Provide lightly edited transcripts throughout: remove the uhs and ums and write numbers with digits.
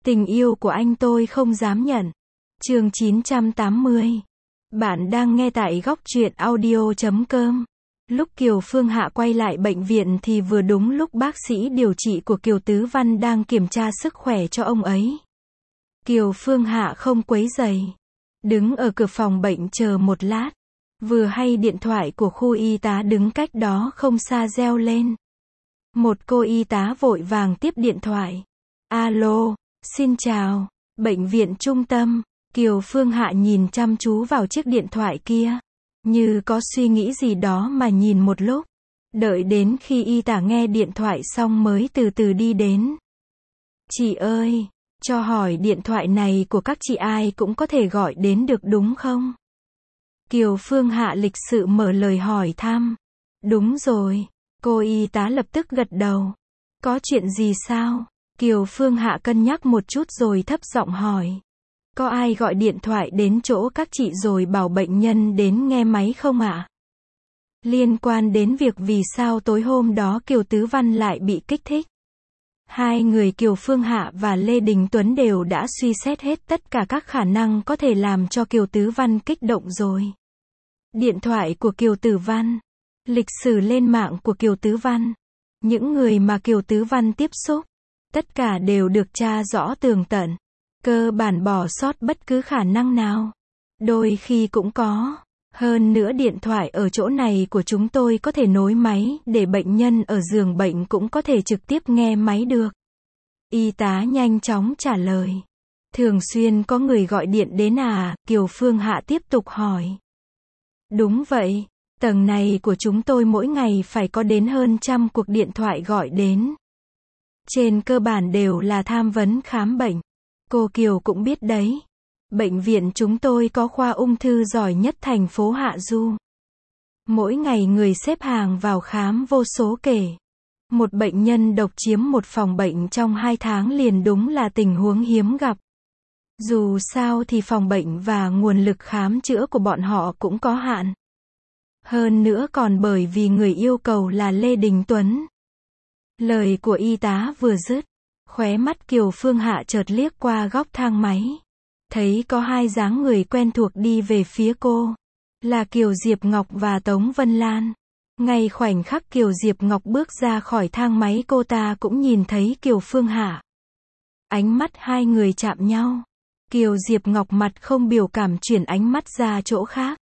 Tình yêu của anh tôi không dám nhận. Chương 980. Bạn đang nghe tại góc truyện audio.com. Lúc Kiều Phương Hạ quay lại bệnh viện thì vừa đúng lúc bác sĩ điều trị của Kiều Tứ Văn đang kiểm tra sức khỏe cho ông ấy. Kiều Phương Hạ không quấy rầy, đứng ở cửa phòng bệnh chờ một lát. Vừa hay điện thoại của khu y tá đứng cách đó không xa reo lên. Một cô y tá vội vàng tiếp điện thoại. Alo, xin chào, bệnh viện trung tâm. Kiều Phương Hạ nhìn chăm chú vào chiếc điện thoại kia, như có suy nghĩ gì đó mà nhìn một lúc. Đợi đến khi y tá nghe điện thoại xong mới từ từ đi đến. Chị ơi, cho hỏi điện thoại này của các chị ai cũng có thể gọi đến được đúng không? Kiều Phương Hạ lịch sự mở lời hỏi thăm. Đúng rồi, cô y tá lập tức gật đầu. Có chuyện gì sao? Kiều Phương Hạ cân nhắc một chút rồi thấp giọng hỏi. Có ai gọi điện thoại đến chỗ các chị rồi bảo bệnh nhân đến nghe máy không ạ? Liên quan đến việc vì sao tối hôm đó Kiều Tứ Văn lại bị kích thích. Hai người Kiều Phương Hạ và Lê Đình Tuấn đều đã suy xét hết tất cả các khả năng có thể làm cho Kiều Tứ Văn kích động rồi. Điện thoại của Kiều Tử Văn, lịch sử lên mạng của Kiều Tứ Văn, những người mà Kiều Tứ Văn tiếp xúc, tất cả đều được tra rõ tường tận, cơ bản bỏ sót bất cứ khả năng nào. Đôi khi cũng có. Hơn nữa điện thoại ở chỗ này của chúng tôi có thể nối máy để bệnh nhân ở giường bệnh cũng có thể trực tiếp nghe máy được. Y tá nhanh chóng trả lời. Thường xuyên có người gọi điện đến à? Kiều Phương Hạ tiếp tục hỏi. Đúng vậy, tầng này của chúng tôi mỗi ngày phải có đến hơn 100 cuộc điện thoại gọi đến. Trên cơ bản đều là tham vấn khám bệnh. Cô Kiều cũng biết đấy. Bệnh viện chúng tôi có khoa ung thư giỏi nhất thành phố Hạ Du. Mỗi ngày người xếp hàng vào khám vô số kể. Một bệnh nhân độc chiếm một phòng bệnh trong 2 tháng liền đúng là tình huống hiếm gặp. Dù sao thì phòng bệnh và nguồn lực khám chữa của bọn họ cũng có hạn. Hơn nữa còn bởi vì người yêu cầu là Lê Đình Tuấn. Lời của y tá vừa dứt, khóe mắt Kiều Phương Hạ chợt liếc qua góc thang máy. Thấy có hai dáng người quen thuộc đi về phía cô. Là Kiều Diệp Ngọc và Tống Vân Lan. Ngay khoảnh khắc Kiều Diệp Ngọc bước ra khỏi thang máy cô ta cũng nhìn thấy Kiều Phương Hạ. Ánh mắt hai người chạm nhau. Kiều Diệp Ngọc mặt không biểu cảm chuyển ánh mắt ra chỗ khác.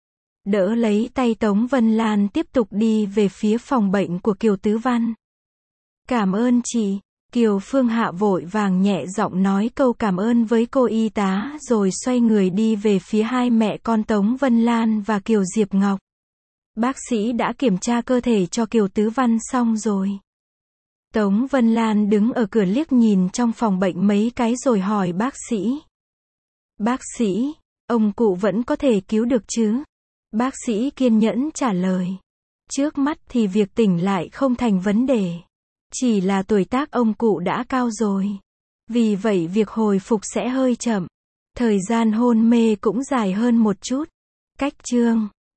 Đỡ lấy tay Tống Vân Lan tiếp tục đi về phía phòng bệnh của Kiều Tứ Văn. Cảm ơn chị. Kiều Phương Hạ vội vàng nhẹ giọng nói câu cảm ơn với cô y tá rồi xoay người đi về phía hai mẹ con Tống Vân Lan và Kiều Diệp Ngọc. Bác sĩ đã kiểm tra cơ thể cho Kiều Tứ Văn xong rồi. Tống Vân Lan đứng ở cửa liếc nhìn trong phòng bệnh mấy cái rồi hỏi bác sĩ. Bác sĩ, ông cụ vẫn có thể cứu được chứ? Bác sĩ kiên nhẫn trả lời. Trước mắt thì việc tỉnh lại không thành vấn đề. Chỉ là tuổi tác ông cụ đã cao rồi. Vì vậy việc hồi phục sẽ hơi chậm. Thời gian hôn mê cũng dài hơn một chút. Cách chương